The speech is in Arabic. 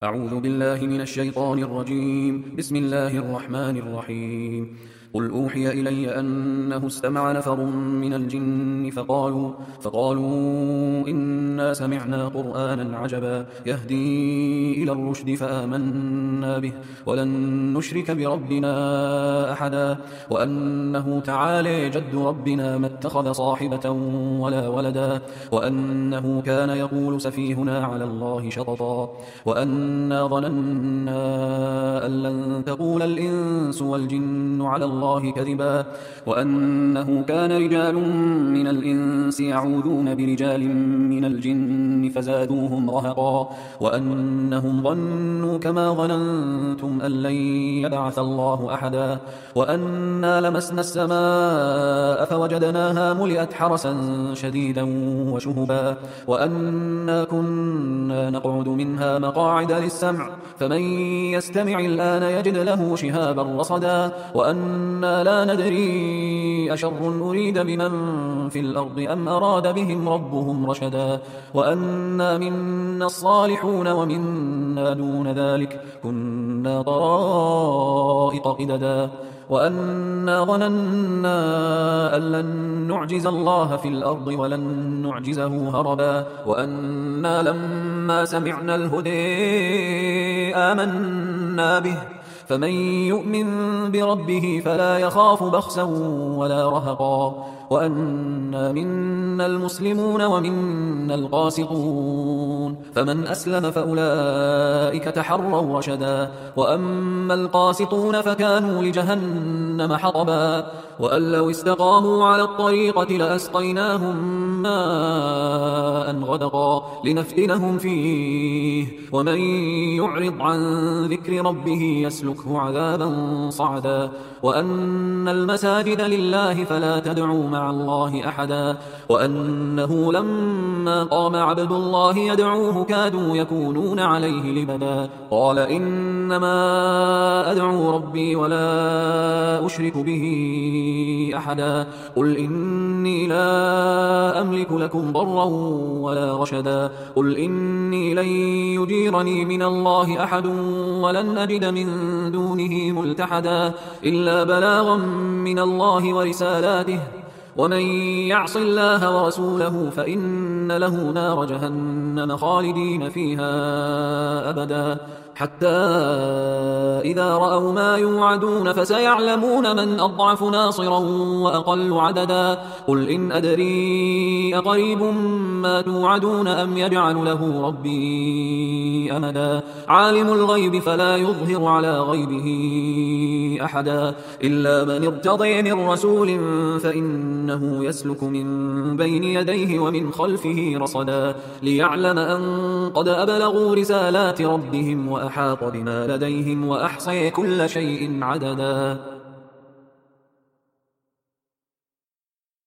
أعوذ بالله من الشيطان الرجيم. بسم الله الرحمن الرحيم. قل أوحي إلي أنه استمع نفر من الجن فقالوا إنا سمعنا قرآنا عجبا يهدي إلى الرشد فآمنا به ولن نشرك بربنا أحدا وأنه تعالى جد ربنا ما اتخذ صاحبة ولا ولدا وأنه كان يقول سفيهنا على الله شططا وأنا ظننا أن لن تقول الإنس والجن على الله كذبا وأنه كان رجال من الإنس يعوذون برجال من الجن فزادوهم رهقا وأنهم ظنوا كما ظننتم أن لن يبعث الله أحدا وأنا لمسنا السماء فوجدناها ملئت حرسا شديدا وشهبا وأنا كنا نقعد منها مقاعد للسمع فمن يستمع الآن يجد له شهابا رصدا وأنا لا ندري أشر أريد بمن في الأرض أم أراد بهم ربهم رشدا وأنا منا الصالحون ومنا دون ذلك كنا طرائق قددا وأنا ظننا أن لن نعجز الله في الأرض ولن نعجزه هربا وأنا لما سمعنا الهدى آمنا به فمن يؤمن بربه فلا يخاف بخسا ولا رهقا وأنا منا المسلمون ومنا القاسطون فمن أسلم فأولئك تحروا رشدا وأما القاسطون فكانوا لجهنم حطبا وأن لو استقاموا على الطريقة لأسقيناهم ماء غدقا لنفتنهم فيه ومن يعرض عن ذكر ربه يسلكه عذابا صعدا وأن المساجد لله فلا تدعوا مع الله أحدا وأنه لما قام عبد الله يدعوه كادوا يكونون عليه لبدا قال إنما أدعو ربي ولا أشرك به أحدا قل إني لا أملك لكم ضرا ولا رشدا قل إني لن يجيرني من الله أحد ولن أجد من دونه ملتحدا إلا بلاغا من الله ورسالاته ومن يعص الله ورسوله فإن له نار جهنم خالدين فيها أبدا حتى إذا رأوا ما يوعدون فسيعلمون من أضعف ناصرا وأقل عددا قل إن أدري أقريب ما توعدون أم يجعل له ربي أمدا عالم الغيب فلا يظهر على غيبه أحدا إلا من ارتضي من رسول فإنه يسلك من بين يديه ومن خلفه رصدا ليعلم أن قد أبلغوا رسالات ربهم وأحاط بما لديهم وأحصي كل شيء عددا